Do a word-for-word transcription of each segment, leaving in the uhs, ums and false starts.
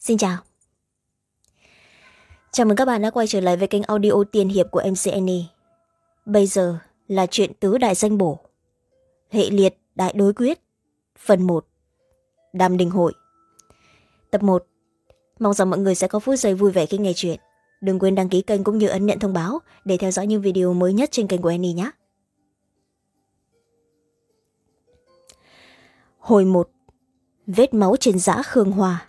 Xin chào. Chào mừng các bạn đã quay trở lại với kênh audio tiên hiệp của em xê en e. Bây giờ là chuyện tứ đại danh bổ. Hệ liệt đại đối quyết. Phần một. Đàm đình hội. Tập một. Mong rằng mọi người sẽ có phút giây vui vẻ khi nghe chuyện. Đừng quên đăng ký kênh cũng như ấn nhận thông báo để theo dõi những video mới nhất trên kênh của Annie nhé. Hồi một. Vết máu trên dã Khương Hoa.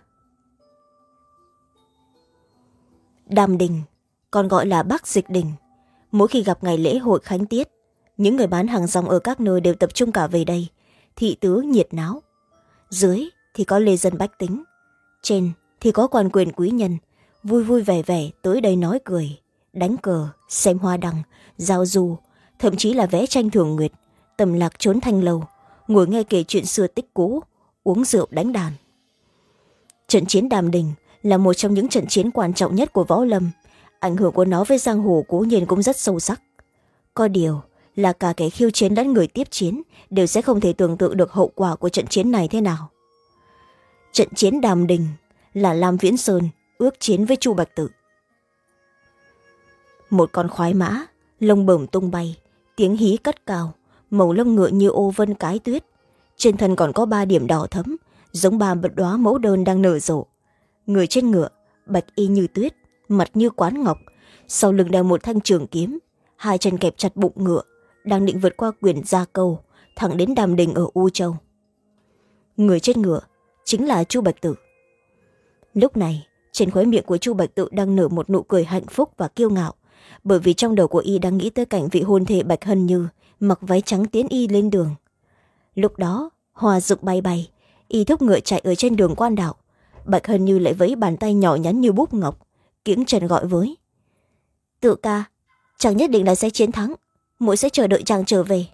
Đàm đình, còn gọi là Bắc Dịch Đình. Mỗi khi gặp ngày lễ hội khánh tiết, những người bán hàng rong ở các nơi đều tập trung cả về đây. Thị tứ nhiệt náo. Dưới thì có lê dân bách tính, trên thì có quan quyền quý nhân, vui vui vẻ vẻ tới đây nói cười, đánh cờ, xem hoa đăng, giao du, thậm chí là vẽ tranh thường nguyệt, tầm lạc trốn thanh lâu, ngồi nghe kể chuyện xưa tích cũ, uống rượu đánh đàn. Trận chiến Đàm Đình là một trong những trận chiến quan trọng nhất của võ lâm. Ảnh hưởng của nó với giang hồ cố nhiên cũng rất sâu sắc. Có điều là cả kẻ khiêu chiến lẫn người tiếp chiến đều sẽ không thể tưởng tượng được hậu quả của trận chiến này thế nào. Trận chiến Đàm Đình là Lam Viễn Sơn ước chiến với Chu Bạch Tự. Một con khoái mã, lông bẩm tung bay, tiếng hí cất cao, màu lông ngựa như ô vân cái tuyết, trên thân còn có ba điểm đỏ thẫm, giống ba đóa mẫu đơn đang nở rộ. Người trên ngựa bạch y như tuyết, mặt như quán ngọc, sau lưng đeo một thanh trường kiếm, hai chân kẹp chặt bụng ngựa, đang định vượt qua quyền Gia Câu thẳng đến Đàm Đình ở U Châu. Người trên ngựa chính là Chu Bạch Tự. Lúc này trên khóe miệng của Chu Bạch Tự đang nở một nụ cười hạnh phúc và kiêu ngạo, bởi vì trong đầu của y đang nghĩ tới cảnh vị hôn thê Bạch Hân Như mặc váy trắng tiến y lên đường. Lúc đó hoa rực bay bay, y thúc ngựa chạy ở trên đường quan đạo. Bạch Hân Như lại với bàn tay nhỏ nhắn như búp ngọc, kiễng trần gọi với: Tự ca, chàng nhất định là sẽ chiến thắng, muội sẽ chờ đợi chàng trở về.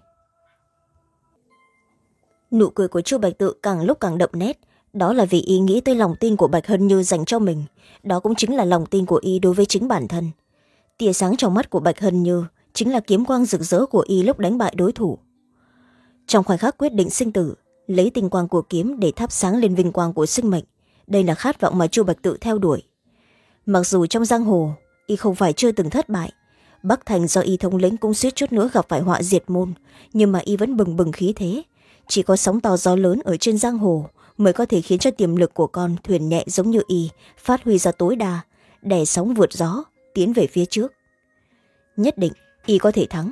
Nụ cười của Chu Bạch Tự càng lúc càng đậm nét, đó là vì y nghĩ tới lòng tin của Bạch Hân Như dành cho mình, đó cũng chính là lòng tin của y đối với chính bản thân. Tia sáng trong mắt của Bạch Hân Như chính là kiếm quang rực rỡ của y lúc đánh bại đối thủ. Trong khoảnh khắc quyết định sinh tử, lấy tinh quang của kiếm để thắp sáng lên vinh quang của sinh mệnh, đây là khát vọng mà Chu Bạch Tự theo đuổi. Mặc dù trong giang hồ y không phải chưa từng thất bại, Bắc Thành do y thống lĩnh cũng suýt chút nữa gặp phải họa diệt môn, nhưng mà y vẫn bừng bừng khí thế. Chỉ có sóng to gió lớn ở trên giang hồ mới có thể khiến cho tiềm lực của con thuyền nhẹ giống như y phát huy ra tối đa, đè sóng vượt gió tiến về phía trước. Nhất định y có thể thắng.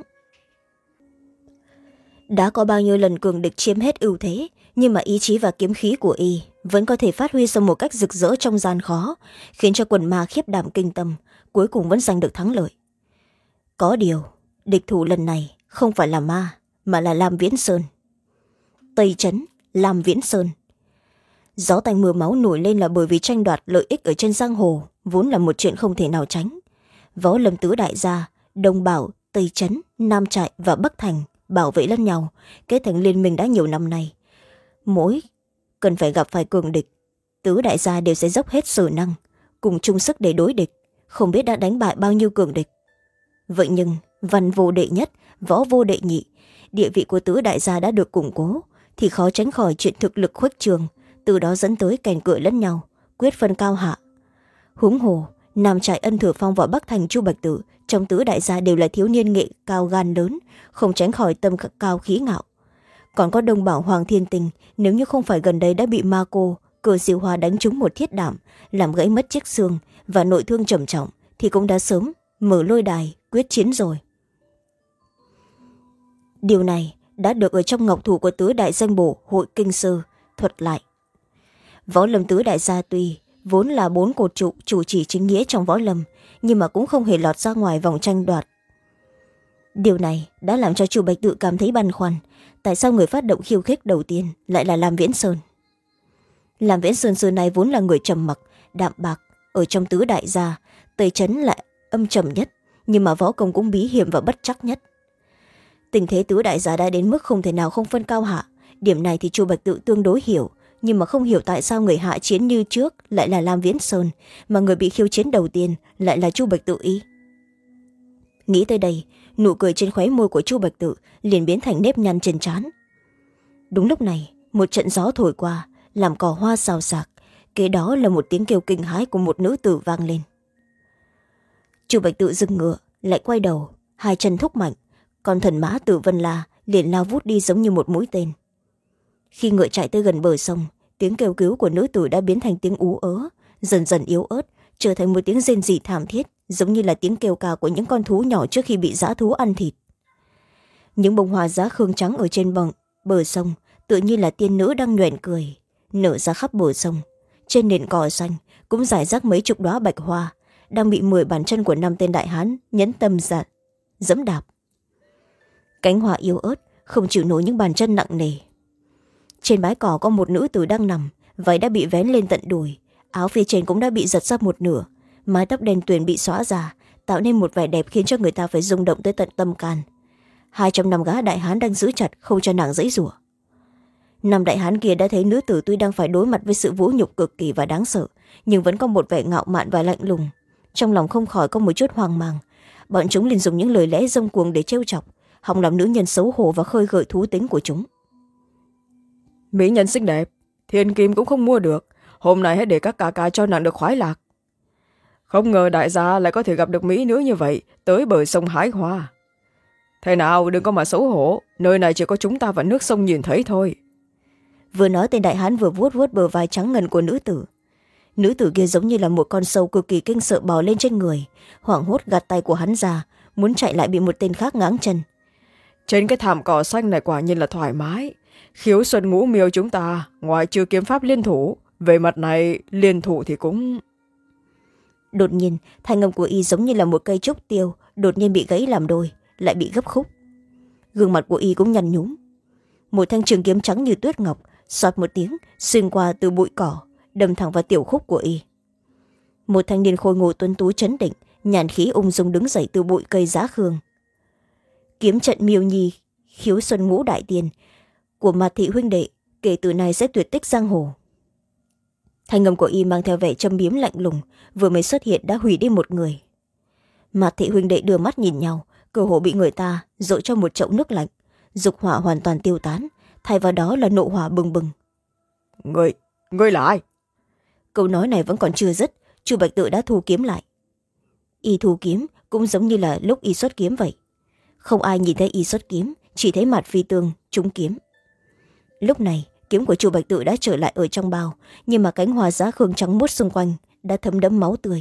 Đã có bao nhiêu lần cường địch chiếm hết ưu thế, nhưng mà ý chí và kiếm khí của y vẫn có thể phát huy ra một cách rực rỡ trong gian khó, khiến cho quần ma khiếp đảm kinh tâm, cuối cùng vẫn giành được thắng lợi. Có điều địch thủ lần này không phải là ma, mà là Lam Viễn Sơn. Tây Trấn, Lam Viễn Sơn. Gió tanh mưa máu nổi lên là bởi vì tranh đoạt lợi ích ở trên giang hồ vốn là một chuyện không thể nào tránh. Võ lâm tứ đại gia Đông Bảo, Tây Trấn, Nam Trại và Bắc Thành bảo vệ lẫn nhau, kết thành liên minh đã nhiều năm nay. Mỗi cần phải gặp phải cường địch, tứ đại gia đều sẽ dốc hết sở năng, cùng chung sức để đối địch, không biết đã đánh bại bao nhiêu cường địch. Vậy nhưng văn vô đệ nhất, võ vô đệ nhị, địa vị của tứ đại gia đã được củng cố, thì khó tránh khỏi chuyện thực lực khuếch trường, từ đó dẫn tới cành cựa lẫn nhau, quyết phân cao hạ. Huống hồ Nam Trại Ân Thừa Phong và Bắc Thành Chu Bạch Tự trong tứ đại gia đều là thiếu niên nghệ cao gan lớn, không tránh khỏi tâm cao khí ngạo. Còn có Đông Bảo Hoàng Thiên Tình, nếu như không phải gần đây đã bị ma cô Cờ Diệu Hoa đánh trúng một thiết đảm, làm gãy mất chiếc xương và nội thương trầm trọng, thì cũng đã sớm mở lôi đài quyết chiến rồi. Điều này đã được ở trong ngọc thủ của tứ đại danh bổ Hội Kinh Sư thuật lại. Võ lâm tứ đại gia tuy vốn là bốn cột trụ chủ chỉ chính nghĩa trong võ lâm, nhưng mà cũng không hề lọt ra ngoài vòng tranh đoạt. Điều này đã làm cho Chu Bạch Tự cảm thấy băn khoăn, tại sao người phát động khiêu khích đầu tiên lại là Lam Viễn Sơn. Lam Viễn Sơn xưa này vốn là người trầm mặc, đạm bạc, ở trong tứ đại gia, Tây Trấn lại âm trầm nhất, nhưng mà võ công cũng bí hiểm và bất chắc nhất. Tình thế tứ đại gia đã đến mức không thể nào không phân cao hạ, điểm này thì Chu Bạch Tự tương đối hiểu, nhưng mà không hiểu tại sao người hạ chiến như trước lại là Lam Viễn Sơn, mà người bị khiêu chiến đầu tiên lại là Chu Bạch Tự ý. Nghĩ tới đây, nụ cười trên khóe môi của Chu Bạch Tự liền biến thành nếp nhăn trên trán. Đúng lúc này, một trận gió thổi qua, làm cỏ hoa xào xạc, kế đó là một tiếng kêu kinh hãi của một nữ tử vang lên. Chu Bạch Tự dừng ngựa, lại quay đầu, hai chân thúc mạnh, con thần mã Tử Vân La liền lao vút đi giống như một mũi tên. Khi ngựa chạy tới gần bờ sông, tiếng kêu cứu của nữ tử đã biến thành tiếng ú ớ, dần dần yếu ớt, trở thành một tiếng rên rỉ thảm thiết, giống như là tiếng kêu ca của những con thú nhỏ trước khi bị dã thú ăn thịt. Những bông hoa giá khương trắng ở trên bờ, bờ sông tự như là tiên nữ đang nhoẻn cười, nở ra khắp bờ sông. Trên nền cỏ xanh cũng rải rác mấy chục đóa bạch hoa, đang bị mười bàn chân của năm tên đại hán nhẫn tâm dạn dẫm đạp. Cánh hoa yếu ớt không chịu nổi những bàn chân nặng nề. Trên bãi cỏ có một nữ tử đang nằm, váy đã bị vén lên tận đùi, áo phía trên cũng đã bị giật ra một nửa, mái tóc đen tuyền bị xõa ra, tạo nên một vẻ đẹp khiến cho người ta phải rung động tới tận tâm can. Hai trong năm gã đại hán đang giữ chặt không cho nàng giãy giụa. Năm đại hán kia đã thấy nữ tử tuy đang phải đối mặt với sự vũ nhục cực kỳ và đáng sợ, nhưng vẫn có một vẻ ngạo mạn và lạnh lùng, trong lòng không khỏi có một chút hoang mang. Bọn chúng liền dùng những lời lẽ dông cuồng để trêu chọc, hòng làm nữ nhân xấu hổ và khơi gợi thú tính của chúng. Mỹ nhân xinh đẹp, thiên kim cũng không mua được, hôm nay hãy để các ca ca cho nàng được khoái lạc. Không ngờ đại gia lại có thể gặp được mỹ nữ như vậy tới bờ sông hái hoa. Thế nào, đừng có mà xấu hổ, nơi này chỉ có chúng ta và nước sông nhìn thấy thôi. Vừa nói, tên đại hán vừa vuốt vuốt bờ vai trắng ngần của nữ tử. Nữ tử kia giống như là một con sâu cực kỳ kinh sợ bò lên trên người, hoảng hốt gạt tay của hắn ra, muốn chạy lại bị một tên khác ngáng chân. Trên cái thảm cỏ xanh này quả nhiên là thoải mái. Khiếu Xuân Ngũ Miêu chúng ta ngoài trừ kiếm pháp liên thủ, về mặt này liên thủ thì cũng... Đột nhiên thanh âm của y giống như là một cây trúc tiêu đột nhiên bị gãy làm đôi, lại bị gấp khúc. Gương mặt của y cũng nhăn nhúm. Một thanh trường kiếm trắng như tuyết ngọc xoạt một tiếng xuyên qua từ bụi cỏ, đâm thẳng vào tiểu khúc của y. Một thanh niên khôi ngô tuấn tú trấn định, nhàn khí ung dung đứng dậy từ bụi cây giá khương. Kiếm trận Miêu Nhi Khiếu Xuân Ngũ đại tiền của Mạt Thị huynh đệ kể từ nay sẽ tuyệt tích giang hồ. Thanh âm của y mang theo vẻ châm biếm lạnh lùng, vừa mới xuất hiện đã hủy đi một người. Mạt Thị huynh đệ đưa mắt nhìn nhau, cơ hồ bị người ta dội cho một chậu nước lạnh, dục hỏa hoàn toàn tiêu tán, thay vào đó là nộ hỏa bừng bừng. Ngươi, ngươi là ai? Câu nói này vẫn còn chưa dứt, Chu Bạch Tự đã thu kiếm lại. Y thu kiếm cũng giống như là lúc y xuất kiếm vậy. Không ai nhìn thấy y xuất kiếm, chỉ thấy Mạt Phi Tương trúng kiếm. Lúc này kiếm của Chu Bạch Tự đã trở lại ở trong bao, nhưng mà cánh hoa giá khương trắng muốt xung quanh đã thấm đẫm máu tươi.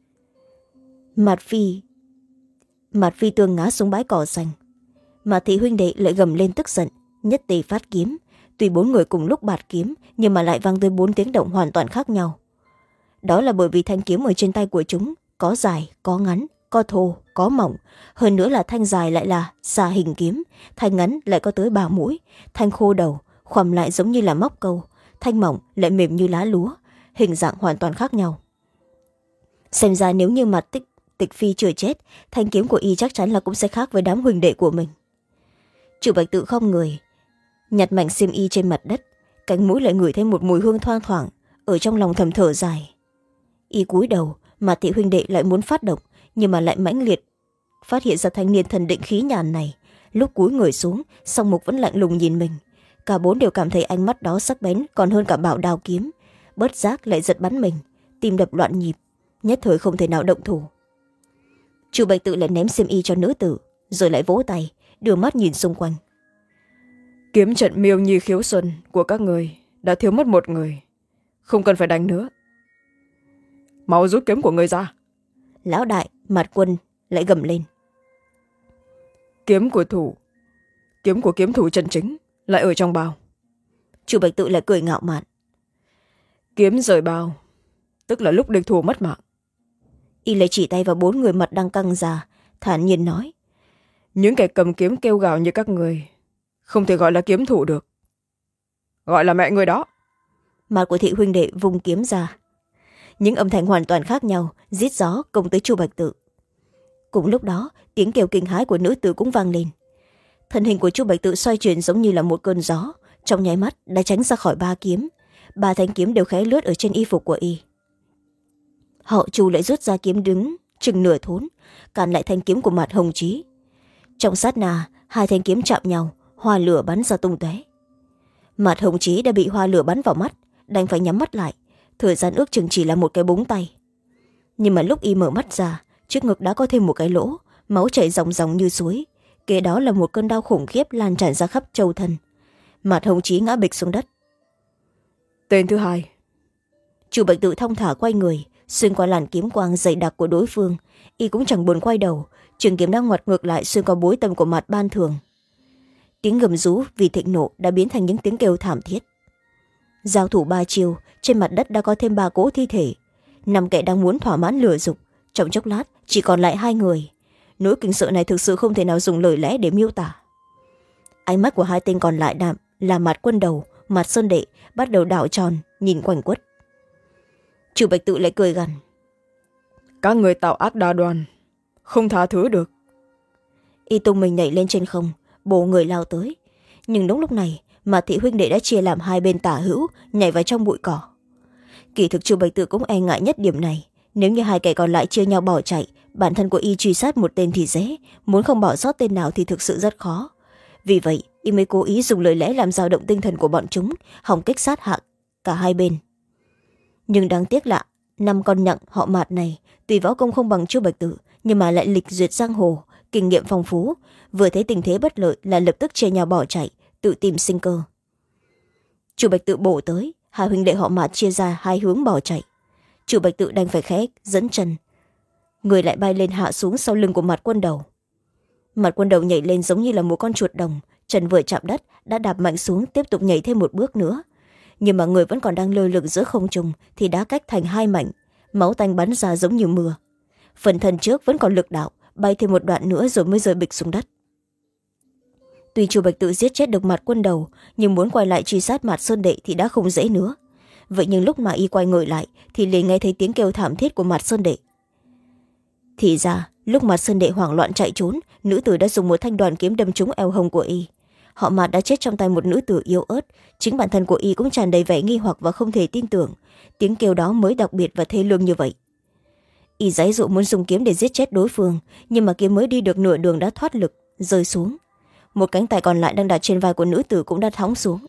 Mạt Phi Mạt Phi Tương ngã xuống bãi cỏ xanh. Mạt Thị huynh đệ lại gầm lên tức giận, nhất tề phát kiếm. Tuy bốn người cùng lúc bạt kiếm, nhưng mà lại vang tới bốn tiếng động hoàn toàn khác nhau. Đó là bởi vì thanh kiếm ở trên tay của chúng có dài, có ngắn, có thô, có mỏng. Hơn nữa là thanh dài lại là xà hình kiếm, thanh ngắn lại có tới ba mũi, thanh khô đầu khoằm lại giống như là móc câu, thanh mỏng lại mềm như lá lúa, hình dạng hoàn toàn khác nhau. Xem ra nếu như Mạt Tích Tịch Phi chưa chết, thanh kiếm của y chắc chắn là cũng sẽ khác với đám huynh đệ của mình. Chu Bạch Tự không người nhặt mảnh xiêm y trên mặt đất, cánh mũi lại ngửi thấy một mùi hương thoang thoảng, ở trong lòng thầm thở dài. Y cúi đầu, Mạt Thị huynh đệ lại muốn phát động, nhưng mà lại mãnh liệt phát hiện ra thanh niên thần định khí nhàn này. Lúc cúi người xuống, song mục vẫn lạnh lùng nhìn mình. Cả bốn đều cảm thấy ánh mắt đó sắc bén còn hơn cả bảo đao kiếm, bất giác lại giật bắn mình, tim đập loạn nhịp, nhất thời không thể nào động thủ. Chu Bạch Tự lại ném xiêm y cho nữ tử, rồi lại vỗ tay, đưa mắt nhìn xung quanh. Kiếm trận Miêu Nhi Khiếu Xuân của các người đã thiếu mất một người, không cần phải đánh nữa. Mau rút kiếm của người ra. Lão đại Mạt Quân lại gầm lên. Kiếm của thủ kiếm của kiếm thủ chân chính lại ở trong bao. Chu Bạch Tự lại cười ngạo mạn. Kiếm rời bao tức là lúc địch thủ mất mạng. Y lại chỉ tay vào bốn người mặt đang căng ra, thản nhiên nói. Những kẻ cầm kiếm kêu gào như các người không thể gọi là kiếm thủ được, gọi là mẹ người đó. Mặt của Thị huynh đệ vung kiếm ra. Những âm thanh hoàn toàn khác nhau rít gió công tới Chu Bạch Tự. Cùng lúc đó tiếng kêu kinh hãi của nữ tử cũng vang lên. Thân hình của Chu Bạch Tự xoay chuyển giống như là một cơn gió, trong nháy mắt đã tránh ra khỏi ba kiếm. Ba thanh kiếm đều khẽ lướt ở trên y phục của y. Họ Chu lại rút ra kiếm đứng chừng nửa thốn, cản lại thanh kiếm của Mạt Hồng Chí. Trong sát na, hai thanh kiếm chạm nhau, hoa lửa bắn ra tung tóe. Mạt Hồng Chí đã bị hoa lửa bắn vào mắt, đành phải nhắm mắt lại, thời gian ước chừng chỉ là một cái búng tay. Nhưng mà lúc y mở mắt ra, trước ngực đã có thêm một cái lỗ, máu chảy ròng ròng như suối, kế đó là một cơn đau khủng khiếp lan tràn ra khắp châu thân. Mặt Hồng Chí ngã bịch xuống đất. Tên thứ hai. Chu Bạch Tự thong thả quay người, xuyên qua làn kiếm quang dày đặc của đối phương, y cũng chẳng buồn quay đầu, trường kiếm đang ngoặt ngược lại xuyên qua bối tâm của Mặt Ban Thường. Tiếng gầm rú vì thịnh nộ đã biến thành những tiếng kêu thảm thiết. Giao thủ ba chiều, trên mặt đất đã có thêm ba cỗ thi thể, năm kẻ đang muốn thỏa mãn lửa dục, trong chốc lát chỉ còn lại hai người. Nỗi kinh sợ này thực sự không thể nào dùng lời lẽ để miêu tả. Ánh mắt của hai tên còn lại đạm là Mặt Quân Đầu, Mặt Sơn Đệ bắt đầu đảo tròn nhìn quanh quất. Chu Bạch Tự lại cười gằn. Các người tạo ác đa đoan, không tha thứ được. Y tung mình nhảy lên trên không, bổ người lao tới. Nhưng đúng lúc này mà Thị huynh đệ đã chia làm hai bên tả hữu, nhảy vào trong bụi cỏ. Kỳ thực Chu Bạch Tự cũng e ngại nhất điểm này. Nếu như hai kẻ còn lại chia nhau bỏ chạy, bản thân của y truy sát một tên thì dễ, muốn không bỏ sót tên nào thì thực sự rất khó. Vì vậy y mới cố ý dùng lời lẽ làm dao động tinh thần của bọn chúng, hòng kích sát hạ cả hai bên. Nhưng đáng tiếc lạ, năm con nhặng họ Mạt này tuy võ công không bằng Chu Bạch Tự, nhưng mà lại lịch duyệt giang hồ, kinh nghiệm phong phú, vừa thấy tình thế bất lợi là lập tức chia nhau bỏ chạy, tự tìm sinh cơ. Chu Bạch Tự bổ tới, hai huynh đệ họ Mạt chia ra hai hướng bỏ chạy. Chu Bạch Tự đành phải khẽ dẫn chân, người lại bay lên hạ xuống sau lưng của Mặt Quân Đầu. Mặt Quân Đầu nhảy lên giống như là một con chuột đồng, chân vừa chạm đất đã đạp mạnh xuống, tiếp tục nhảy thêm một bước nữa. Nhưng mà người vẫn còn đang lơ lửng giữa không trung thì đã cách thành hai mảnh, máu tanh bắn ra giống như mưa. Phần thân trước vẫn còn lực đạo, bay thêm một đoạn nữa rồi mới rơi bịch xuống đất. Tuy Chu Bạch Tự giết chết được Mặt Quân Đầu, nhưng muốn quay lại truy sát Mặt Sơn Đệ thì đã không dễ nữa. Vậy nhưng lúc mà y quay người lại thì liền nghe thấy tiếng kêu thảm thiết của Mặt Sơn Đệ. Thì ra lúc Mặt Sơn Đệ hoảng loạn chạy trốn, nữ tử đã dùng một thanh đoàn kiếm đâm trúng eo hông của y. Họ Mạt đã chết trong tay một nữ tử yếu ớt, chính bản thân của y cũng tràn đầy vẻ nghi hoặc và không thể tin tưởng, tiếng kêu đó mới đặc biệt và thê lương như vậy. Y giãy giụa muốn dùng kiếm để giết chết đối phương, nhưng mà kiếm mới đi được nửa đường đã thoát lực, rơi xuống. Một cánh tay còn lại đang đặt trên vai của nữ tử cũng đã thõng xuống.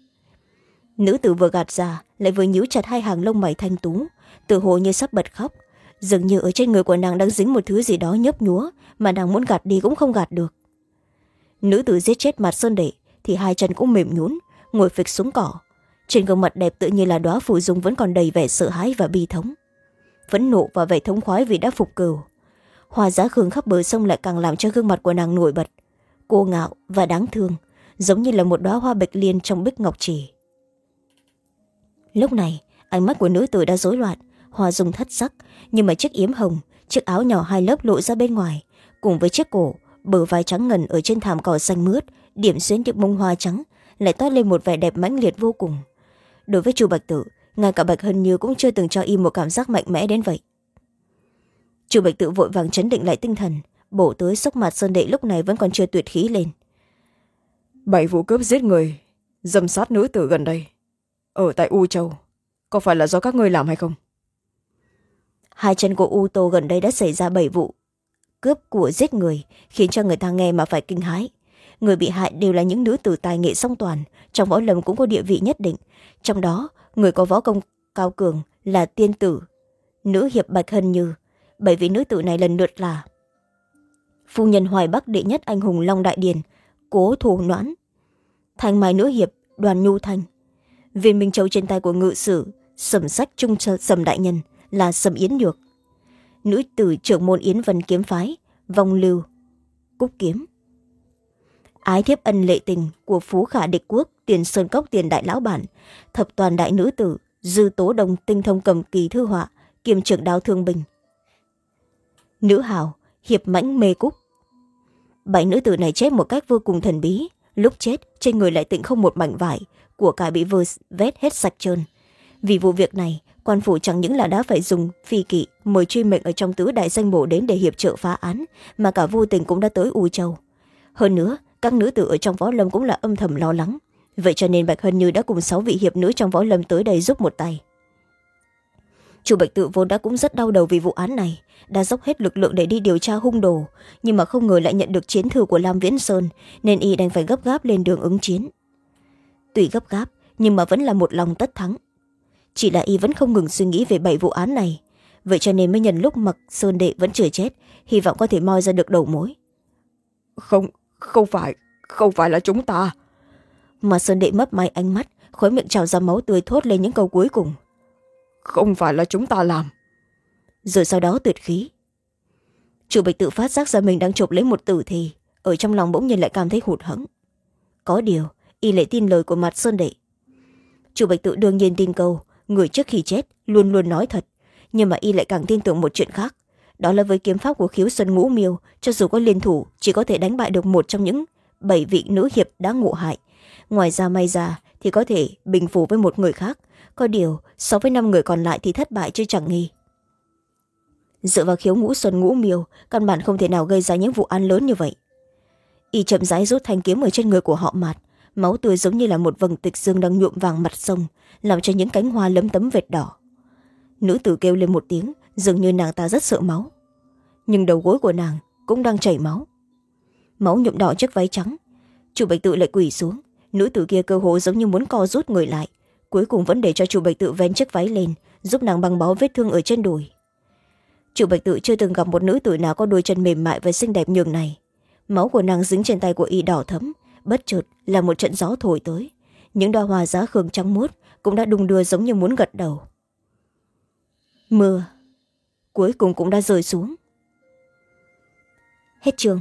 Nữ tử vừa gạt ra lại vừa nhíu chặt hai hàng lông mày thanh tú, tự hồ như sắp bật khóc, dường như ở trên người của nàng đang dính một thứ gì đó nhấp nhúa mà nàng muốn gạt đi cũng không gạt được. Nữ tử giết chết Mặt Sơn Đệ thì hai chân cũng mềm nhũn, ngồi phịch xuống cỏ, trên gương mặt đẹp tự như là đóa phù dung vẫn còn đầy vẻ sợ hãi và bi thống, phẫn nộ và vẻ thống khoái vì đã phục cừu. Hoa giá khương khắp bờ sông lại càng làm cho gương mặt của nàng nổi bật, cô ngạo và đáng thương, giống như là một đóa hoa bạch liên trong bích ngọc trì. Lúc này ánh mắt của nữ tử đã rối loạn, hoa dung thất sắc, nhưng mà chiếc yếm hồng, chiếc áo nhỏ hai lớp lộ ra bên ngoài, cùng với chiếc cổ, bờ vai trắng ngần ở trên thảm cỏ xanh mướt, điểm xuyến những bông hoa trắng, lại toát lên một vẻ đẹp mãnh liệt vô cùng. Đối với Chu Bạch Tự, ngay cả Bạch Hân Như cũng chưa từng cho y một cảm giác mạnh mẽ đến vậy. Chu Bạch Tự vội vàng trấn định lại tinh thần, bổ tới xốc Mặt Sơn Đệ lúc này vẫn còn chưa tuyệt khí lên. Bảy vụ cướp giết người, dâm sát nữ tử gần đây ở tại U Châu, có phải là do các ngươi làm hay không? Hai chân của U Tô gần đây đã xảy ra bảy vụ cướp của giết người, khiến cho người ta nghe mà phải kinh hãi. Người bị hại đều là những nữ tử tài nghệ song toàn, trong võ lâm cũng có địa vị nhất định. Trong đó người có võ công cao cường là tiên tử, nữ hiệp Bạch Hân Như. Bảy vị nữ tử này lần lượt là phu nhân Hoài Bắc đệ nhất anh hùng Long Đại Điền, Cố Thủ Noãn; Thanh Mai nữ hiệp Đoàn Nhu Thanh; viên minh châu trên tay của ngự sử Sầm Sách Trung Sầm đại nhân là Sầm Yến Nhược; nữ tử trưởng môn Yến Vân kiếm phái Vong Lưu Cúc Kiếm; ái thiếp ân lệ tình của Phú Khả Địch Quốc Tiền Sơn Cốc Tiền Đại Lão Bản; thập toàn đại nữ tử Dư Tố Đồng tinh thông cầm kỳ thư họa kiêm trưởng đao thương binh; nữ hào hiệp mãnh Mê Cúc. Bảy nữ tử này chết một cách vô cùng thần bí, lúc chết trên người lại tịnh không một mảnh vải, của cải bị vơ vét hết sạch trơn. Vì vụ việc này, quan phủ chẳng những là đã phải dùng phi kỵ mời truy mệnh ở trong tứ đại danh bổ đến để hiệp trợ phá án, mà cả vô tình cũng đã tới U Châu. Hơn nữa các nữ tử ở trong võ lâm cũng là âm thầm lo lắng, vậy cho nên Bạch Hân Như đã cùng sáu vị hiệp nữ trong võ lâm tới đây giúp một tay. Chu Bạch Tự vốn đã cũng rất đau đầu vì vụ án này, đã dốc hết lực lượng để đi điều tra hung đồ, nhưng mà không ngờ lại nhận được chiến thư của Lam Viễn Sơn, nên y đành phải gấp gáp lên đường ứng chiến. Tuy gấp gáp nhưng mà vẫn là một lòng tất thắng. chỉ là y vẫn không ngừng suy nghĩ về bảy vụ án này, vậy cho nên mới nhân lúc Mạc Sơn Đệ vẫn chưa chết, hy vọng có thể moi ra được đầu mối. Không, không phải, không phải là chúng ta. Mạc Sơn Đệ mấp máy ánh mắt, khóe miệng trào ra máu tươi, thốt lên những câu cuối cùng. Không phải là chúng ta làm. Rồi sau đó tuyệt khí. Chu Bạch Tự phát giác ra mình đang chộp lấy một tử thi, ở trong lòng bỗng nhiên lại cảm thấy hụt hẫng. Có điều y lại tin lời của Mạc Sơn Đệ. Chu Bạch Tự đương nhiên tin câu người trước khi chết luôn luôn nói thật, nhưng mà y lại càng tin tưởng một chuyện khác, đó là với kiếm pháp của Khiếu Xuân Ngũ Miêu, cho dù có liên thủ chỉ có thể đánh bại được một trong những bảy vị nữ hiệp đã ngộ hại, ngoài ra may ra thì có thể bình phủ với một người khác, có điều so với năm người còn lại thì thất bại chứ chẳng nghi. Dựa vào Khiếu Ngũ Xuân Ngũ Miêu, căn bản không thể nào gây ra những vụ án lớn như vậy. Y chậm rãi rút thanh kiếm ở trên người của họ Mạt, máu tươi giống như là một vầng tịch dương đang nhuộm vàng mặt sông, làm cho những cánh hoa lấm tấm vệt đỏ. Nữ tử kêu lên một tiếng, dường như nàng ta rất sợ máu, nhưng đầu gối của nàng cũng đang chảy máu. Máu nhuộm đỏ chiếc váy trắng. Chu Bạch Tự lại quỳ xuống, nữ tử kia cơ hồ giống như muốn co rút người lại, cuối cùng vẫn để cho Chu Bạch Tự vén chiếc váy lên, giúp nàng băng bó vết thương ở trên đùi. Chu Bạch Tự chưa từng gặp một nữ tử nào có đôi chân mềm mại và xinh đẹp nhường này. Máu của nàng dính trên tay của y đỏ thẫm, bất chợt là một trận gió thổi tới, những đóa hoa giá khương trắng muốt cũng đã đung đưa giống như muốn gật đầu. Mưa cuối cùng cũng đã rơi xuống. Hết chương.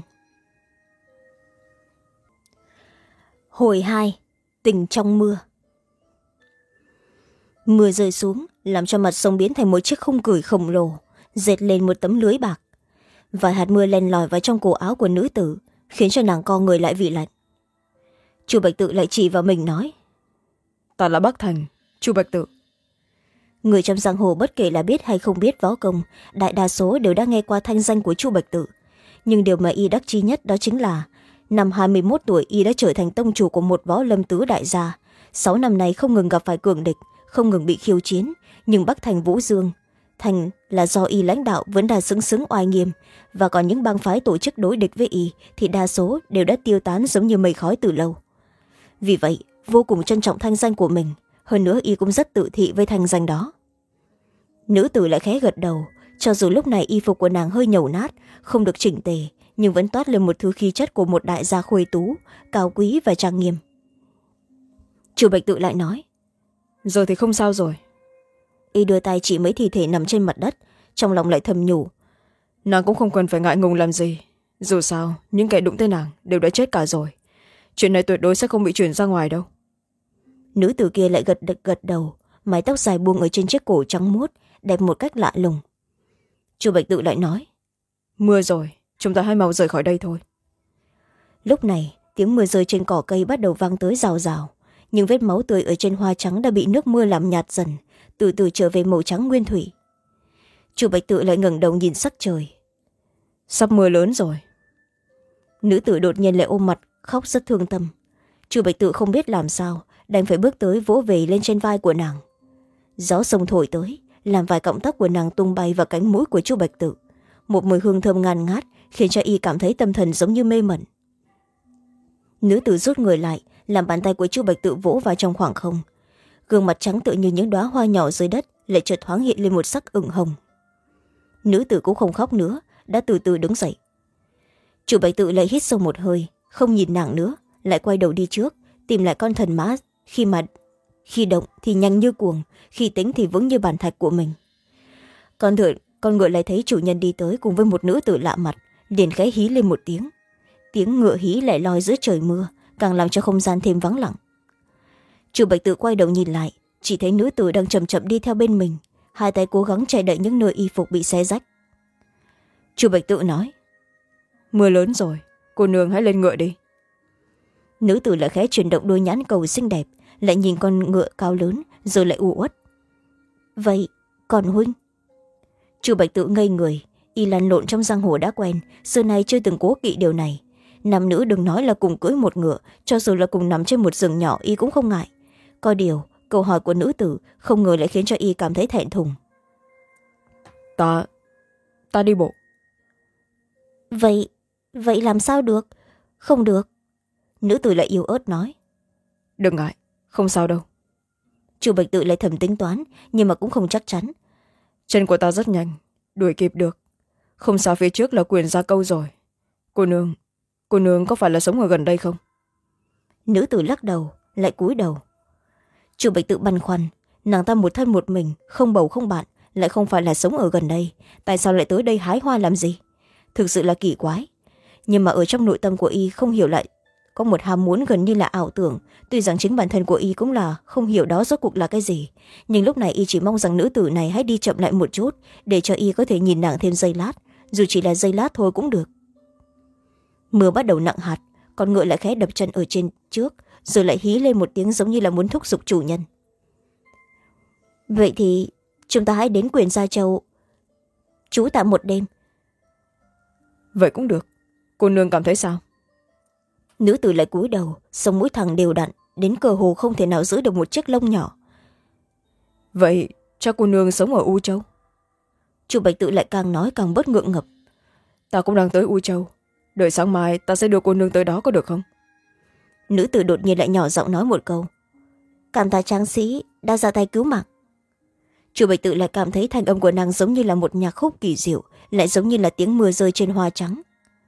Hồi hai, tình trong mưa. Mưa rơi xuống làm cho mặt sông biến thành một chiếc khung cửi khổng lồ, dệt lên một tấm lưới bạc. Vài hạt mưa len lỏi vào trong cổ áo của nữ tử, khiến cho nàng co người lại vì lạnh. Chu Bạch Tự lại chỉ vào mình nói: Ta là Bắc Thành, Chu Bạch Tự. Người trong giang hồ bất kể là biết hay không biết võ công, đại đa số đều đã nghe qua thanh danh của Chu Bạch Tự. Nhưng điều mà y đắc chí nhất đó chính là năm hai mươi mốt tuổi y đã trở thành tông chủ của một võ lâm tứ đại gia. Sáu năm nay không ngừng gặp phải cường địch, không ngừng bị khiêu chiến, nhưng Bắc Thành Vũ Dương thành là do y lãnh đạo vẫn đã xứng xứng oai nghiêm, và còn những bang phái tổ chức đối địch với y thì đa số đều đã tiêu tán giống như mây khói từ lâu. Vì vậy vô cùng trân trọng thanh danh của mình, hơn nữa y cũng rất tự thị với thanh danh đó. Nữ tử lại khẽ gật đầu, cho dù lúc này y phục của nàng hơi nhầu nát, không được chỉnh tề, nhưng vẫn toát lên một thứ khí chất của một đại gia khuê tú, cao quý và trang nghiêm. Chu Bạch Tự lại nói: Giờ thì không sao rồi. Y đưa tay chỉ mấy thi thể nằm trên mặt đất, trong lòng lại thầm nhủ: Nàng cũng không cần phải ngại ngùng làm gì, dù sao những kẻ đụng tới nàng đều đã chết cả rồi, chuyện này tuyệt đối sẽ không bị chuyển ra ngoài đâu. Nữ tử kia lại gật gật gật đầu, mái tóc dài buông ở trên chiếc cổ trắng muốt, đẹp một cách lạ lùng. Chu Bạch Tự lại nói: Mưa rồi, chúng ta hãy mau rời khỏi đây thôi. Lúc này tiếng mưa rơi trên cỏ cây bắt đầu vang tới rào rào, nhưng vết máu tươi ở trên hoa trắng đã bị nước mưa làm nhạt dần, từ từ trở về màu trắng nguyên thủy. Chu Bạch Tự lại ngẩng đầu nhìn sắc trời. Sắp mưa lớn rồi. Nữ tử đột nhiên lại ôm mặt khóc rất thương tâm. Chu Bạch Tự không biết làm sao, đành phải bước tới vỗ về lên trên vai của nàng. Gió sông thổi tới, làm vài cọng tóc của nàng tung bay vào cánh mũi của Chu Bạch Tự, một mùi hương thơm ngàn ngát khiến cho y cảm thấy tâm thần giống như mê mẩn. Nữ tử rút người lại, làm bàn tay của Chu Bạch Tự vỗ vào trong khoảng không. Gương mặt trắng tựa như những đóa hoa nhỏ dưới đất lại chợt thoáng hiện lên một sắc ửng hồng. Nữ tử cũng không khóc nữa, đã từ từ đứng dậy. Chu Bạch Tự lại hít sâu một hơi, không nhìn nàng nữa, lại quay đầu đi trước, tìm lại con thần mã khi mà khi động thì nhanh như cuồng, khi tính thì vững như bàn thạch của mình. Con thợ con ngựa lại thấy chủ nhân đi tới cùng với một nữ tử lạ mặt, liền khẽ hí lên một tiếng. Tiếng ngựa hí lại loi giữa trời mưa, càng làm cho không gian thêm vắng lặng. Chu Bạch Tự quay đầu nhìn lại, chỉ thấy nữ tử đang chậm chậm đi theo bên mình, hai tay cố gắng che đậy những nơi y phục bị xé rách. Chu Bạch Tự nói: Mưa lớn rồi, cô nương hãy lên ngựa đi. Nữ tử lại khẽ chuyển động đôi nhãn cầu xinh đẹp, lại nhìn con ngựa cao lớn, rồi lại u uất: Vậy còn huynh? Chu Bạch Tự ngây người, y lăn lộn trong giang hồ đã quen, xưa nay chưa từng cố kỵ điều này. Nam nữ đừng nói là cùng cưỡi một ngựa, cho dù là cùng nằm trên một giường nhỏ y cũng không ngại. Có điều câu hỏi của nữ tử không ngờ lại khiến cho y cảm thấy thẹn thùng. Ta ta đi bộ. Vậy vậy làm sao được? Không được. Nữ tử lại yếu ớt nói: Đừng ngại, không sao đâu. Chu Bạch Tự lại thầm tính toán, nhưng mà cũng không chắc chắn. Chân của ta rất nhanh, đuổi kịp được. Không xa phía trước là Quyền Gia Câu rồi. Cô nương, cô nương có phải là sống ở gần đây không? Nữ tử lắc đầu, lại cúi đầu. Chu Bạch Tự băn khoăn, nàng ta một thân một mình, không bầu không bạn, lại không phải là sống ở gần đây, tại sao lại tới đây hái hoa làm gì? Thực sự là kỳ quái. Nhưng mà ở trong nội tâm của y không hiểu lại có một ham muốn gần như là ảo tưởng, tuy rằng chính bản thân của y cũng là không hiểu đó rốt cuộc là cái gì, nhưng lúc này y chỉ mong rằng nữ tử này hãy đi chậm lại một chút, để cho y có thể nhìn nàng thêm giây lát, dù chỉ là giây lát thôi cũng được. Mưa bắt đầu nặng hạt, con ngựa lại khẽ đập chân ở trên trước, rồi lại hí lên một tiếng giống như là muốn thúc giục chủ nhân. Vậy thì chúng ta hãy đến Quyền Gia Châu trú tạm một đêm. Vậy cũng được, cô nương cảm thấy sao? Nữ tử lại cúi đầu, sống mũi thẳng đều đặn, đến cơ hồ không thể nào giữ được một chiếc lông nhỏ. Vậy chắc cô nương sống ở U Châu? Chu Bạch Tự lại càng nói càng bớt ngượng ngập. Ta cũng đang tới U Châu, đợi sáng mai ta sẽ đưa cô nương tới đó, có được không? Nữ tử đột nhiên lại nhỏ giọng nói một câu. Cảm tạ tráng sĩ đã ra tay cứu mạng. Chu Bạch Tự lại cảm thấy thanh âm của nàng giống như là một nhạc khúc kỳ diệu, lại giống như là tiếng mưa rơi trên hoa trắng.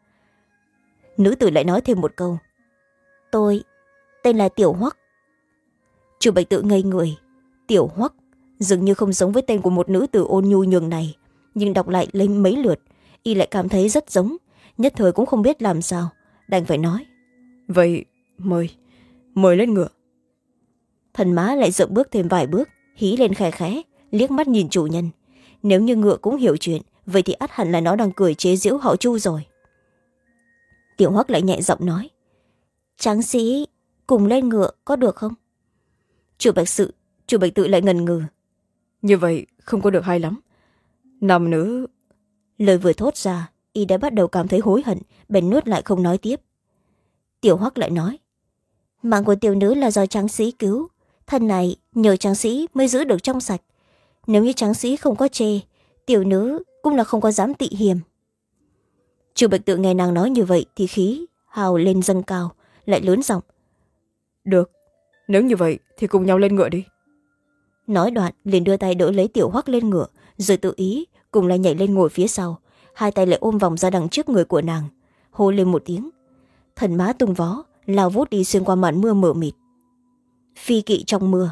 Nữ tử lại nói thêm một câu. Tôi tên là Tiểu Hoắc. Chu Bạch Tự ngây người. Tiểu Hoắc dường như không giống với tên của một nữ tử ôn nhu nhường này, nhưng đọc lại lên mấy lượt y lại cảm thấy rất giống, nhất thời cũng không biết làm sao, đành phải nói. Vậy mời mời lên ngựa. Thần má lại dậm bước thêm vài bước, hí lên khẽ khẽ, liếc mắt nhìn chủ nhân. Nếu như ngựa cũng hiểu chuyện, vậy thì ắt hẳn là nó đang cười chế giễu họ Chu rồi. Tiểu Hoắc lại nhẹ giọng nói. Tráng sĩ cùng lên ngựa có được không? Chu Bạch Sự Chu Bạch Tự lại ngần ngừ. Như vậy không có được hay lắm. Nam nữ. Lời vừa thốt ra y đã bắt đầu cảm thấy hối hận, bèn nuốt lại không nói tiếp. Tiểu Hoắc lại nói. Mạng của tiểu nữ là do tráng sĩ cứu, thân này nhờ tráng sĩ mới giữ được trong sạch. Nếu như tráng sĩ không có chê, tiểu nữ cũng là không có dám tị hiềm. Chu Bạch Tự nghe nàng nói như vậy thì khí hào lên dâng cao, lại lớn giọng. Được, nếu như vậy thì cùng nhau lên ngựa đi. Nói đoạn liền đưa tay đỡ lấy Tiểu Hoắc lên ngựa, rồi tự ý cùng lại nhảy lên ngồi phía sau, hai tay lại ôm vòng ra đằng trước người của nàng, hô lên một tiếng. Thần má tung vó lao vút đi xuyên qua màn mưa mờ mịt. Phi kỵ trong mưa.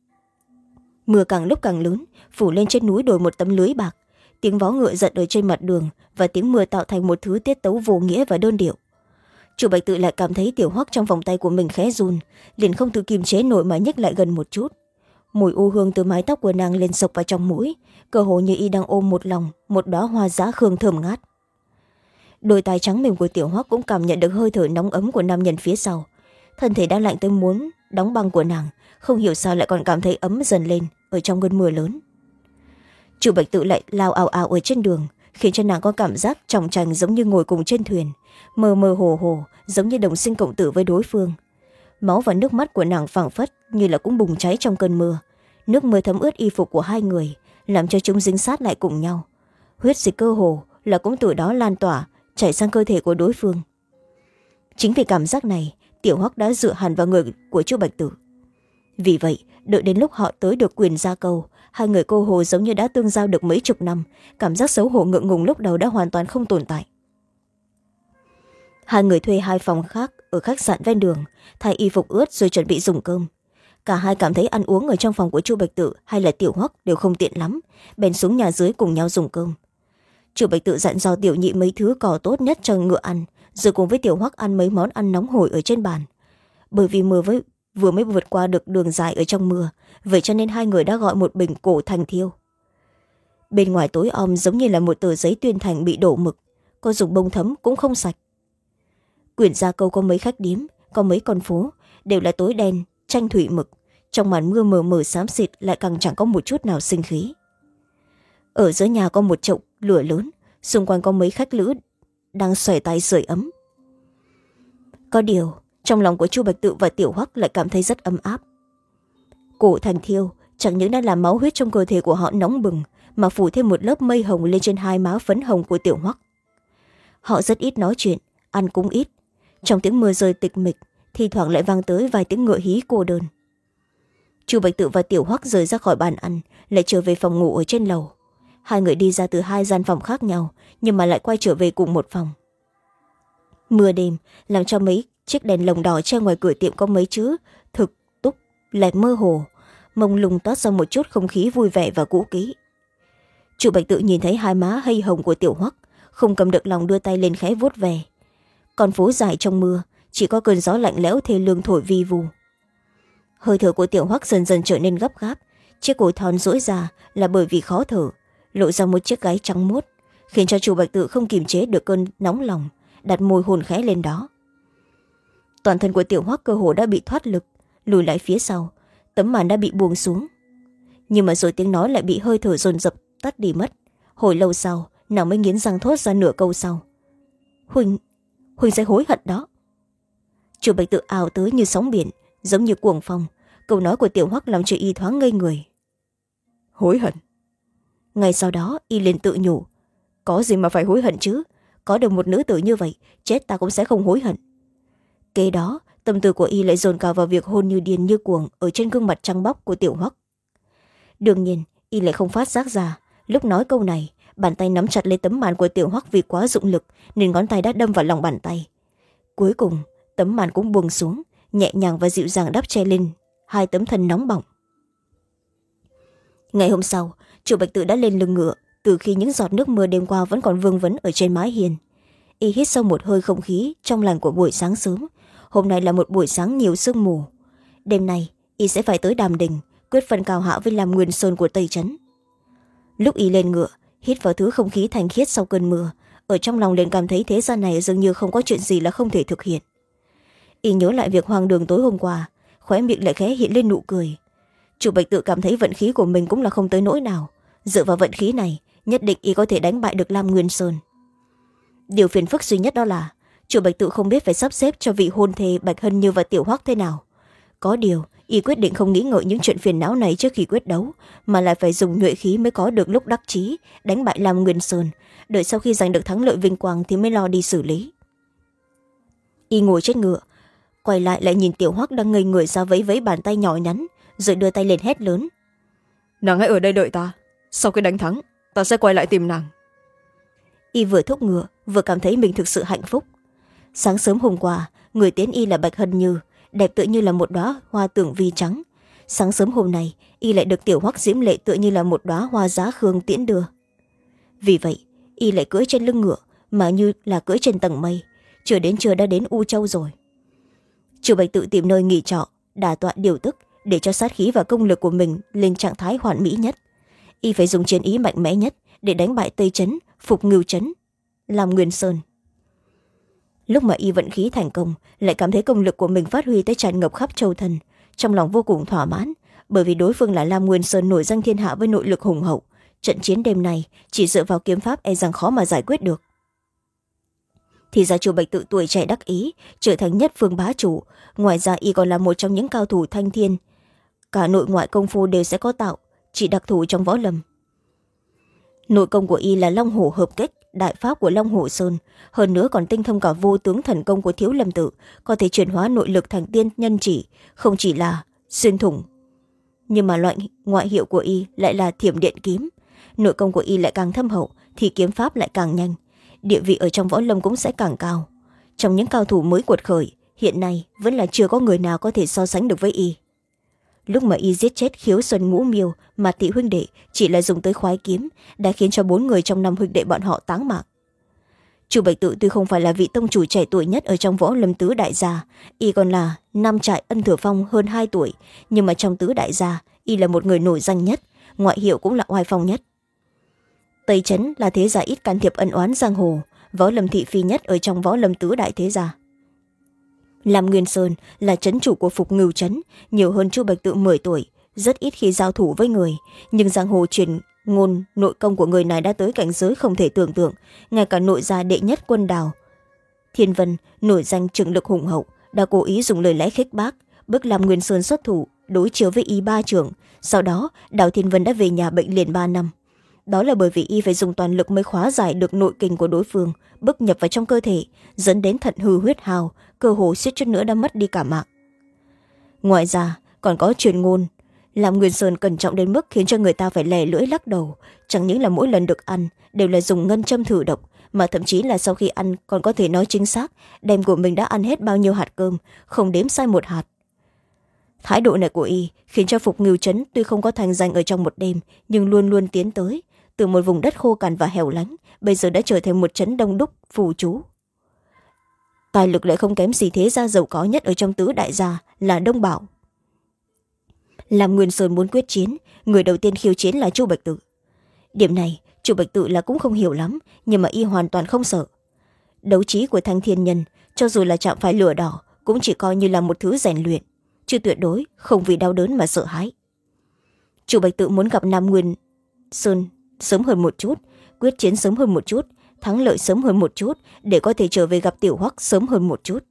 Mưa càng lúc càng lớn, phủ lên trên núi đồi một tấm lưới bạc. Tiếng vó ngựa giật ở trên mặt đường và tiếng mưa tạo thành một thứ tiết tấu vô nghĩa và đơn điệu. Chu Bạch Tự lại cảm thấy Tiểu Hoắc trong vòng tay của mình khẽ run, liền không tự kiềm chế nổi mà nhích lại gần một chút. Mùi u hương từ mái tóc của nàng lên sộc vào trong mũi, cơ hồ như y đang ôm một lòng một đóa hoa giá khương thơm ngát. Đôi tai trắng mềm của Tiểu Hoắc cũng cảm nhận được hơi thở nóng ấm của nam nhân phía sau. Thân thể đã lạnh tới muốn đóng băng của nàng không hiểu sao lại còn cảm thấy ấm dần lên ở trong cơn mưa lớn. Chu Bạch Tự lại lao ào ào ở trên đường, khiến cho nàng có cảm giác tròng trành giống như ngồi cùng trên thuyền, mơ mơ hồ hồ giống như đồng sinh cộng tử với đối phương. Máu và nước mắt của nàng phảng phất như là cũng bùng cháy trong cơn mưa, nước mưa thấm ướt y phục của hai người, làm cho chúng dính sát lại cùng nhau. Huyết dịch cơ hồ là cũng từ đó lan tỏa chảy sang cơ thể của đối phương. Chính vì cảm giác này, Tiểu Hoắc đã dựa hẳn vào người của Chu Bạch Tự. Vì vậy, đợi đến lúc họ tới được Quyền Gia Câu, hai người cô hồ giống như đã tương giao được mấy chục năm, cảm giác xấu hổ ngượng ngùng lúc đầu đã hoàn toàn không tồn tại. Hai người thuê hai phòng khác ở khách sạn ven đường, thay y phục ướt rồi chuẩn bị dùng cơm. Cả hai cảm thấy ăn uống ở trong phòng của Chu Bạch Tự hay là Tiểu Hoắc đều không tiện lắm, bèn xuống nhà dưới cùng nhau dùng cơm. Chu Bạch Tự dặn dò Tiểu Nhị mấy thứ cỏ tốt nhất cho ngựa ăn, rồi cùng với Tiểu Hoắc ăn mấy món ăn nóng hổi ở trên bàn. Bởi vì mưa với vừa mới vượt qua được đường dài ở trong mưa, vậy cho nên hai người đã gọi một bình cổ thành thiêu. Bên ngoài tối om giống như là một tờ giấy tuyên thành bị đổ mực, có dùng bông thấm cũng không sạch. Quyền Gia Câu có mấy khách điếm, có mấy con phố, đều là tối đen, tranh thủy mực, trong màn mưa mờ mờ xám xịt lại càng chẳng có một chút nào sinh khí. Ở giữa nhà có một chậu lửa lớn, xung quanh có mấy khách lữ đang xòe tay sưởi ấm. Có điều trong lòng của Chu Bạch Tự và Tiểu Hoắc lại cảm thấy rất ấm áp. Cổ thành thiêu chẳng những đã làm máu huyết trong cơ thể của họ nóng bừng, mà phủ thêm một lớp mây hồng lên trên hai má phấn hồng của Tiểu Hoắc. Họ rất ít nói chuyện, ăn cũng ít. Trong tiếng mưa rơi tịch mịch, thi thoảng lại vang tới vài tiếng ngựa hí cô đơn. Chu Bạch Tự và Tiểu Hoắc rời ra khỏi bàn ăn, lại trở về phòng ngủ ở trên lầu. Hai người đi ra từ hai gian phòng khác nhau, nhưng mà lại quay trở về cùng một phòng. Mưa đêm làm cho mấy chiếc đèn lồng đỏ treo ngoài cửa tiệm có mấy chữ thực túc lại mơ hồ, mông lung toát ra một chút không khí vui vẻ và cũ kỹ. Chu Bạch Tự nhìn thấy hai má hây hồng của Tiểu Hoắc, không cầm được lòng đưa tay lên khẽ vuốt về. Con phố dài trong mưa, chỉ có cơn gió lạnh lẽo thê lương thổi vi vu. Hơi thở của Tiểu Hoắc dần dần trở nên gấp gáp, chiếc cổ thon duỗi ra là bởi vì khó thở, lộ ra một chiếc gáy trắng muốt, khiến cho Chu Bạch Tự không kiềm chế được cơn nóng lòng, đặt môi hôn khẽ lên đó. Toàn thân của Tiểu Hoắc cơ hồ đã bị thoát lực, lùi lại phía sau, tấm màn đã bị buông xuống. Nhưng mà rồi tiếng nói lại bị hơi thở dồn dập tắt đi mất. Hồi lâu sau, nàng mới nghiến răng thốt ra nửa câu sau: Huỳnh, Huỳnh sẽ hối hận đó. Chu Bạch Tự ào tới như sóng biển, giống như cuồng phong. Câu nói của Tiểu Hoắc làm cho y thoáng ngây người. Hối hận? Ngay sau đó y liền tự nhủ: có gì mà phải hối hận chứ, có được một nữ tử như vậy, chết ta cũng sẽ không hối hận. Kế đó tâm tư của y lại dồn cả vào việc hôn như điên như cuồng ở trên gương mặt trắng bóc của Tiểu Hoắc. Đương nhiên y lại không phát giác ra, lúc nói câu này, bàn tay nắm chặt lấy tấm màn của Tiểu Hoắc vì quá dụng lực nên ngón tay đã đâm vào lòng bàn tay. Cuối cùng tấm màn cũng buông xuống, nhẹ nhàng và dịu dàng đắp che lên hai tấm thân nóng bỏng. Ngày hôm sau, Chu Bạch Tự đã lên lưng ngựa, từ khi những giọt nước mưa đêm qua vẫn còn vương vấn ở trên mái hiên. Y hít sâu một hơi không khí trong lành của buổi sáng sớm. Hôm nay là một buổi sáng nhiều sương mù. Đêm nay y sẽ phải tới Đàm Đình, quyết phân cao hạ với Lam Nguyên Sơn của Tây Trấn. Lúc y lên ngựa, hít vào thứ không khí thanh khiết sau cơn mưa, ở trong lòng liền cảm thấy thế gian này dường như không có chuyện gì là không thể thực hiện. Y nhớ lại việc hoang đường tối hôm qua, khóe miệng lại khẽ hiện lên nụ cười. Chu Bạch Tự cảm thấy vận khí của mình cũng là không tới nỗi nào, dựa vào vận khí này nhất định y có thể đánh bại được Lam Nguyên Sơn. Điều phiền phức duy nhất đó là Chu Bạch Tự không biết phải sắp xếp cho vị hôn thê Bạch Hân Như và Tiểu Hoắc thế nào. Có điều y quyết định không nghĩ ngợi những chuyện phiền não này trước khi quyết đấu, mà lại phải dùng nhuệ khí mới có được lúc đắc chí đánh bại Lam Nguyên Sơn, đợi sau khi giành được thắng lợi vinh quang thì mới lo đi xử lý. Y ngồi trên ngựa, quay lại lại nhìn Tiểu Hoắc đang ngây người ra vẫy vẫy bàn tay nhỏ nhắn, rồi đưa tay lên hét lớn: nàng hãy ở đây đợi ta, sau khi đánh thắng ta sẽ quay lại tìm nàng. Y vừa thúc ngựa vừa cảm thấy mình thực sự hạnh phúc. Sáng sớm hôm qua, người tiến y là Bạch Hân Như, đẹp tựa như là một đóa hoa tưởng vi trắng. Sáng sớm hôm nay y lại được Tiểu Hoắc diễm lệ tựa như là một đóa hoa giá khương tiễn đưa. Vì vậy y lại cưỡi trên lưng ngựa mà như là cưỡi trên tầng mây, chưa đến trưa đã đến U Châu rồi. Chu Bạch Tự tìm nơi nghỉ trọ, đả tọa điều tức để cho sát khí và công lực của mình lên trạng thái hoàn mỹ nhất. Y phải dùng chiến ý mạnh mẽ nhất để đánh bại Tây Trấn, phục Ngưu Trấn, Lam Nguyên Sơn. Lúc mà y vận khí thành công, lại cảm thấy công lực của mình phát huy tới tràn ngập khắp châu thân, trong lòng vô cùng thỏa mãn, bởi vì đối phương là Lam Nguyên Sơn nổi danh thiên hạ với nội lực hùng hậu. Trận chiến đêm này chỉ dựa vào kiếm pháp e rằng khó mà giải quyết được. Thì ra Chu Bạch Tự tuổi trẻ đắc ý, trở thành nhất phương bá chủ, ngoài ra y còn là một trong những cao thủ thanh thiên, cả nội ngoại công phu đều sẽ có tạo, chỉ đặc thù trong võ lâm. Nội công của y là Long Hổ hợp kích, đại pháp của Long Hổ Sơn, hơn nữa còn tinh thông cả vô tướng thần công của Thiếu Lâm Tự, có thể chuyển hóa nội lực thành tiên nhân chỉ, không chỉ là xuyên thủng. Nhưng mà loại ngoại hiệu của y lại là Thiểm Điện Kiếm. Nội công của y lại càng thâm hậu thì kiếm pháp lại càng nhanh, địa vị ở trong võ lâm cũng sẽ càng cao. Trong những cao thủ mới quật khởi, hiện nay vẫn là chưa có người nào có thể so sánh được với y. Lúc mà y giết chết Khiếu Xuân Ngũ Miêu, Mạt Thị huynh đệ chỉ là dùng tới khoái kiếm, đã khiến cho bốn người trong năm huynh đệ bọn họ táng mạng. Chu Bạch Tự tuy không phải là vị tông chủ trẻ tuổi nhất ở trong võ lâm tứ đại gia, y còn là nam trại Ân Thừa Phong hơn hai tuổi, nhưng mà trong tứ đại gia y là một người nổi danh nhất, ngoại hiệu cũng là oai phong nhất. Tây Trấn là thế gia ít can thiệp ân oán giang hồ, võ lâm thị phi nhất ở trong võ lâm tứ đại thế gia. Lam Nguyên Sơn là trấn chủ của Phục Ngưu Trấn, nhiều hơn Chu Bạch Tự mười tuổi, rất ít khi giao thủ với người, nhưng giang hồ truyền ngôn nội công của người này đã tới cảnh giới không thể tưởng tượng, ngay cả nội gia đệ nhất Quân Đào Thiên Vân nổi danh trượng lực hùng hậu đã cố ý dùng lời lẽ khích bác, bức Lam Nguyên Sơn xuất thủ đối chiếu với y ba trưởng. Sau đó Đào Thiên Vân đã về nhà bệnh liền ba năm. Đó là bởi vì y phải dùng toàn lực mới khóa giải được nội kình của đối phương, bức nhập vào trong cơ thể, dẫn đến thận hư huyết hao, cơ hồ suýt chút nữa đã mất đi cả mạng. Ngoài ra còn có truyền ngôn Lam Nguyên Sơn cẩn trọng đến mức khiến cho người ta phải lè lưỡi lắc đầu. Chẳng những là mỗi lần được ăn đều là dùng ngân châm thử độc, mà thậm chí là sau khi ăn còn có thể nói chính xác đem của mình đã ăn hết bao nhiêu hạt cơm, không đếm sai một hạt. Thái độ này của y khiến cho Phục Ngưu Trấn tuy không có thành danh ở trong một đêm, nhưng luôn luôn tiến tới. Từ một vùng đất khô cằn và hẻo lánh, bây giờ đã trở thành một trấn đông đúc phù trú. Tài lực lại không kém gì thế gia giàu có nhất ở trong tứ đại gia là Đông Bảo. Lam Nguyên Sơn muốn quyết chiến, người đầu tiên khiêu chiến là Chu Bạch Tự. Điểm này Chu Bạch Tự là cũng không hiểu lắm, nhưng mà y hoàn toàn không sợ. Đấu trí của Thanh Thiên Nhân, cho dù là chạm phải lửa đỏ, cũng chỉ coi như là một thứ rèn luyện, chứ tuyệt đối không vì đau đớn mà sợ hãi. Chu Bạch Tự muốn gặp Lam Nguyên Sơn sớm hơn một chút, quyết chiến sớm hơn một chút, thắng lợi sớm hơn một chút, để có thể trở về gặp Tiểu Hoắc sớm hơn một chút.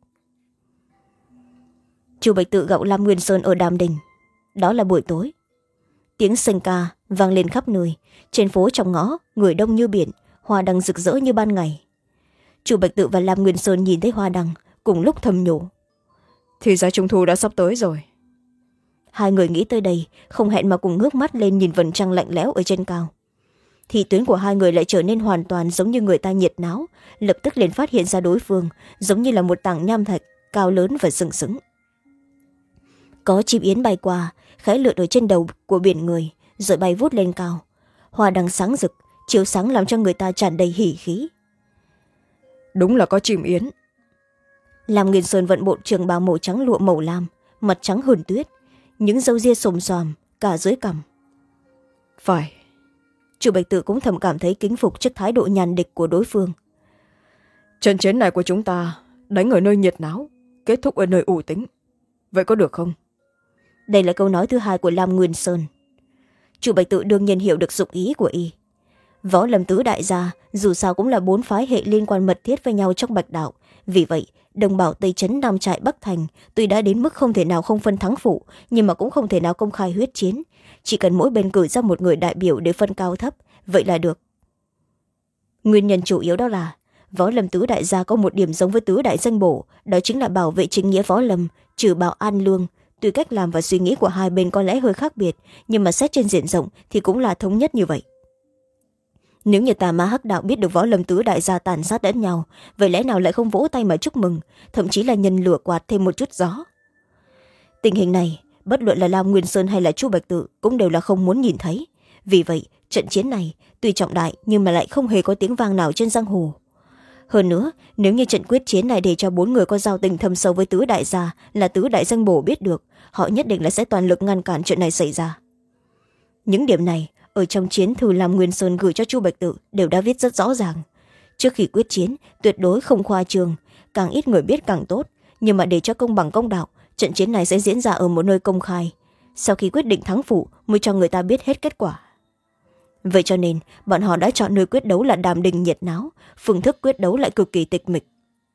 Chu Bạch Tự gặp Lam Nguyên Sơn ở Đàm Đình. Đó là buổi tối. Tiếng sanh ca vang lên khắp nơi, trên phố trong ngõ người đông như biển, hoa đăng rực rỡ như ban ngày. Chu Bạch Tự và Lam Nguyên Sơn nhìn thấy hoa đăng, cùng lúc thầm nhủ: thì ra trung thu đã sắp tới rồi. Hai người nghĩ tới đây, không hẹn mà cùng ngước mắt lên nhìn vầng trăng lạnh lẽo ở trên cao. Thì tuyến của hai người lại trở nên hoàn toàn giống như người ta nhiệt náo, lập tức liền phát hiện ra đối phương giống như là một tảng nham thạch cao lớn và sừng sững. Có chim yến bay qua, khẽ lượn ở trên đầu của biển người, rồi bay vút lên cao. Hoa đăng sáng rực, chiếu sáng làm cho người ta tràn đầy hỉ khí. Đúng là có chim yến. Lam Nguyên Sơn vận bộ trường bào màu trắng lụa màu lam, mặt trắng hơn tuyết, những râu ria xồm xoàm cả dưới cằm. Phải. Chu Bạch Tự cũng thầm cảm thấy kính phục trước thái độ nhàn địch của đối phương. Trận chiến này của chúng ta đánh ở nơi nhiệt náo, kết thúc ở nơi ủ tính, vậy có được không? Đây là câu nói thứ hai của Lam Nguyên Sơn. Chu Bạch Tự đương nhiên hiểu được dụng ý của y. Võ Lâm tứ đại gia dù sao cũng là bốn phái hệ liên quan mật thiết với nhau trong Bạch Đạo, vì vậy Đồng Bảo, Tây Trấn, Nam Trại, Bắc Thành tuy đã đến mức không thể nào không phân thắng phụ, nhưng mà cũng không thể nào công khai huyết chiến. Chỉ cần mỗi bên cử ra một người đại biểu để phân cao thấp, vậy là được. Nguyên nhân chủ yếu đó là Võ Lâm tứ đại gia có một điểm giống với tứ đại danh bổ, đó chính là bảo vệ chính nghĩa võ lâm, trừ bạo an lương. Tuy cách làm và suy nghĩ của hai bên có lẽ hơi khác biệt, nhưng mà xét trên diện rộng thì cũng là thống nhất như vậy. Nếu như Tà Ma Hắc Đạo biết được Võ Lâm tứ đại gia tàn sát lẫn nhau, vậy lẽ nào lại không vỗ tay mà chúc mừng, thậm chí là nhân lửa quạt thêm một chút gió. Tình hình này, bất luận là Lam Nguyên Sơn hay là Chu Bạch Tự cũng đều là không muốn nhìn thấy. Vì vậy trận chiến này tuy trọng đại nhưng mà lại không hề có tiếng vang nào trên giang hồ. Hơn nữa, nếu như trận quyết chiến này để cho bốn người có giao tình thâm sâu với tứ đại gia là tứ đại danh bổ biết được, họ nhất định là sẽ toàn lực ngăn cản chuyện này xảy ra. Những điểm này ở trong chiến thư Lam Nguyên Sơn gửi cho Chu Bạch Tự đều đã viết rất rõ ràng. Trước khi quyết chiến tuyệt đối không khoa trương, càng ít người biết càng tốt, nhưng mà để cho công bằng công đạo, trận chiến này sẽ diễn ra ở một nơi công khai, sau khi quyết định thắng phụ mới cho người ta biết hết kết quả. Vậy cho nên bọn họ đã chọn nơi quyết đấu là Đàm Đình nhiệt náo, phương thức quyết đấu lại cực kỳ tịch mịch.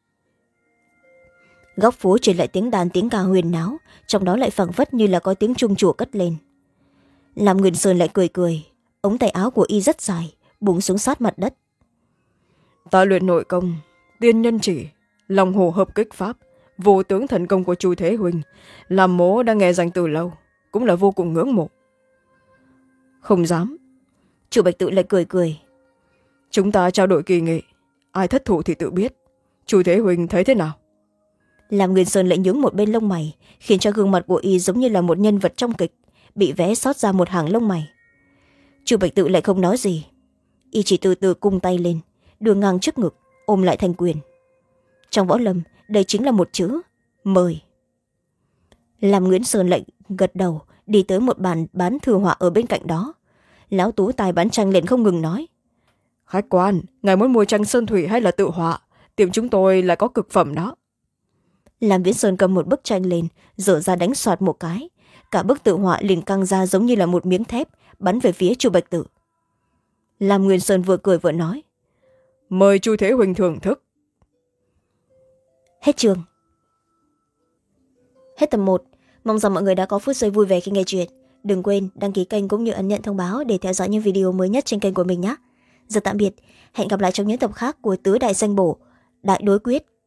Góc phố truyền lại tiếng đàn tiếng ca huyền náo, trong đó lại phảng phất như là có tiếng chuông chùa cất lên. Lam Nguyên Sơn lại cười cười, ống tay áo của y rất dài, buông xuống sát mặt đất. Ta luyện nội công, tiên nhân chỉ, lòng hồ hợp kích pháp, vô tướng thần công của Chu Thế Huynh, làm mố đã nghe danh từ lâu, cũng là vô cùng ngưỡng mộ. Không dám. Chu Bạch Tự lại cười cười. Chúng ta trao đổi kỳ nghệ, ai thất thủ thì tự biết. Chu Thế Huynh thấy thế nào? Lam Nguyên Sơn lại nhướng một bên lông mày, khiến cho gương mặt của y giống như là một nhân vật trong kịch, bị vẽ xót ra một hàng lông mày. Chu Bạch Tự lại không nói gì, y chỉ từ từ cung tay lên, đưa ngang trước ngực, ôm lại thành quyền. Trong võ lâm đây chính là một chữ mời. Lam Nguyên Sơn lại gật đầu, đi tới một bàn bán thư họa ở bên cạnh đó. Lão tú tài bán tranh liền không ngừng nói: Khách quan, ngài muốn mua tranh sơn thủy hay là tự họa? Tiệm chúng tôi lại có cực phẩm đó. Lam Viễn Sơn cầm một bức tranh lên, dở ra đánh soạt một cái, cả bức tự họa liền căng ra giống như là một miếng thép, bắn về phía Chu Bạch Tự. Lam Nguyên Sơn vừa cười vừa nói: Mời Chu Thế Huynh thưởng thức. Hết chương. Hết tập một. Mong rằng mọi người đã có phút giây vui vẻ khi nghe chuyện. Đừng quên đăng ký kênh cũng như ấn nhận thông báo để theo dõi những video mới nhất trên kênh của mình nhé. Giờ tạm biệt, hẹn gặp lại trong những tập khác của Tứ Đại Danh Bổ, Đại Đối Quyết.